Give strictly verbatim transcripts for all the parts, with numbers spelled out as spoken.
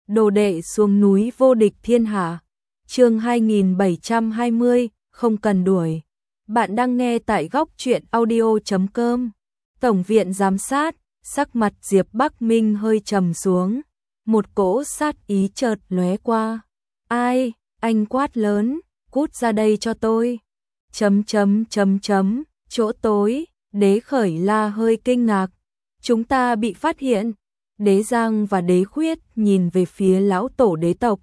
Đồ đệ xuống núi vô địch thiên hạ. Chương hai nghìn bảy trăm hai mươi, không cần đuổi. Bạn đang nghe tại góc truyện audio chấm com. Tổng viện giám sát, sắc mặt Diệp Bắc Minh hơi trầm xuống, một cỗ sát ý chợt lóe qua. Ai? Anh quát lớn, cút ra đây cho tôi. Chấm chấm chấm chấm, chỗ tối, Đế Khởi La hơi kinh ngạc. Chúng ta bị phát hiện. Đế Giang và Đế Khuyết nhìn về phía lão tổ đế tộc.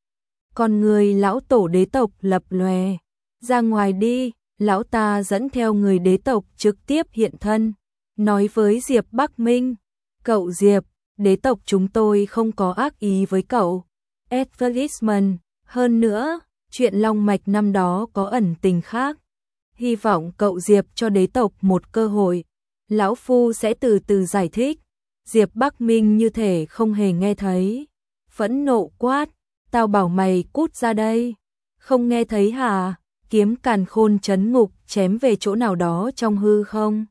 Con người lão tổ đế tộc lập lòe. Ra ngoài đi, lão ta dẫn theo người đế tộc trực tiếp hiện thân. Nói với Diệp Bắc Minh, cậu Diệp, đế tộc chúng tôi không có ác ý với cậu. Advertisement, hơn nữa, chuyện long mạch năm đó có ẩn tình khác. Hy vọng cậu Diệp cho đế tộc một cơ hội. Lão Phu sẽ từ từ giải thích. Diệp Bắc Minh như thể không hề nghe thấy. Phẫn nộ quát, tao bảo mày cút ra đây. Không nghe thấy hả? Kiếm càn khôn chấn ngục chém về chỗ nào đó trong hư không.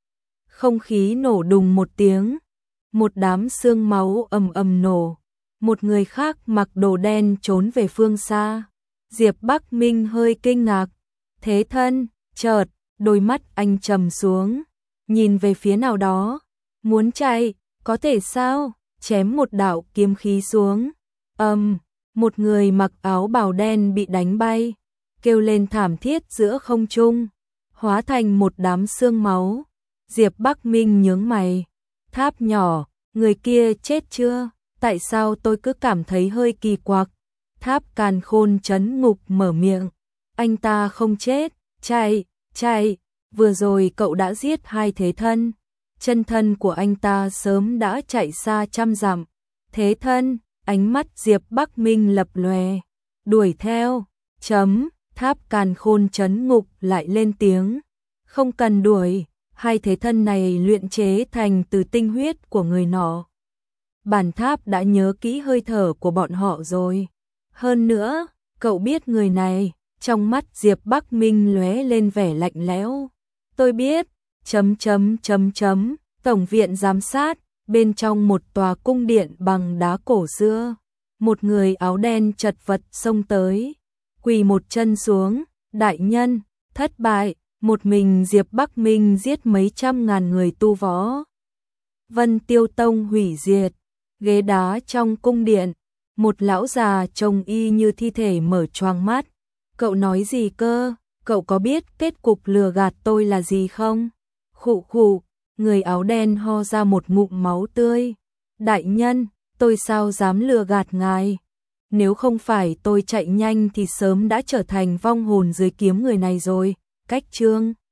Không khí nổ đùng một tiếng. Một đám xương máu ầm ầm nổ. Một người khác mặc đồ đen trốn về phương xa. Diệp Bắc Minh hơi kinh ngạc. Thế thân, chợt, đôi mắt anh trầm xuống. Nhìn về phía nào đó. Muốn chạy, có thể sao? Chém một đạo kiếm khí xuống. Ầm, um, một người mặc áo bào đen bị đánh bay. Kêu lên thảm thiết giữa không trung. Hóa thành một đám xương máu. Diệp Bắc Minh nhướng mày. Tháp nhỏ, người kia chết chưa? Tại sao tôi cứ cảm thấy hơi kỳ quặc? Tháp càn khôn chấn ngục mở miệng. Anh ta không chết, chạy, chạy. Vừa rồi cậu đã giết hai thế thân. Chân thân của anh ta sớm đã chạy xa trăm dặm. Thế thân, ánh mắt Diệp Bắc Minh lập lòe. Đuổi theo, chấm, tháp càn khôn chấn ngục lại lên tiếng. Không cần đuổi, hai thế thân này luyện chế thành từ tinh huyết của người nọ. Bản tháp đã nhớ kỹ hơi thở của bọn họ rồi. Hơn nữa, cậu biết người này, trong mắt Diệp Bắc Minh lóe lên vẻ lạnh lẽo. Tôi biết, chấm chấm chấm chấm, tổng viện giám sát, bên trong một tòa cung điện bằng đá cổ xưa. Một người áo đen chật vật xông tới, quỳ một chân xuống, đại nhân, thất bại, một mình Diệp Bắc Minh giết mấy trăm ngàn người tu võ. Vân Tiêu Tông hủy diệt, ghế đá trong cung điện, một lão già trông y như thi thể mở choang mắt. Cậu nói gì cơ? Cậu có biết kết cục lừa gạt tôi là gì không? Khụ khụ, người áo đen ho ra một ngụm máu tươi. Đại nhân, tôi sao dám lừa gạt ngài? Nếu không phải tôi chạy nhanh thì sớm đã trở thành vong hồn dưới kiếm người này rồi. Cách chương